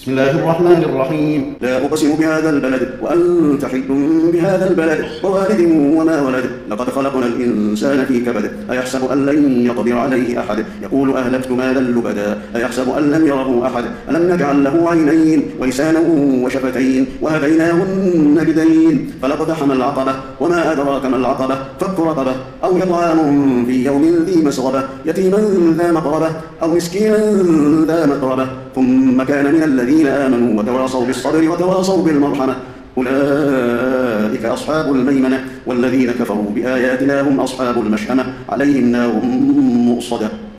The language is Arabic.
بسم الله الرحمن الرحيم. لا أقسم بهذا البلد وأنت حل بهذا البلد ووالد وما ولد لقد خلقنا الإنسان في كبد أيحسب أن لن يقدر عليه أحد يقول أهلكت مالا لبدا أيحسب أن لم يره أحد ألم نجعل له عينين ولسانا وشفتين وهديناه النجدين فلاقتحم العقبة وما أدراك ما العقبة فك رقبة أو إطعام في يوم ذي مسغبة يتيما ذا مقربة أو مسكينا ذا متربة ثم كان من الذين آمنوا وتواصوا بالصبر وتواصوا بالمرحمة أولئك أصحاب الميمنة والذين كفروا بآياتنا هم أصحاب المشأمة عليهم نار مؤصدة.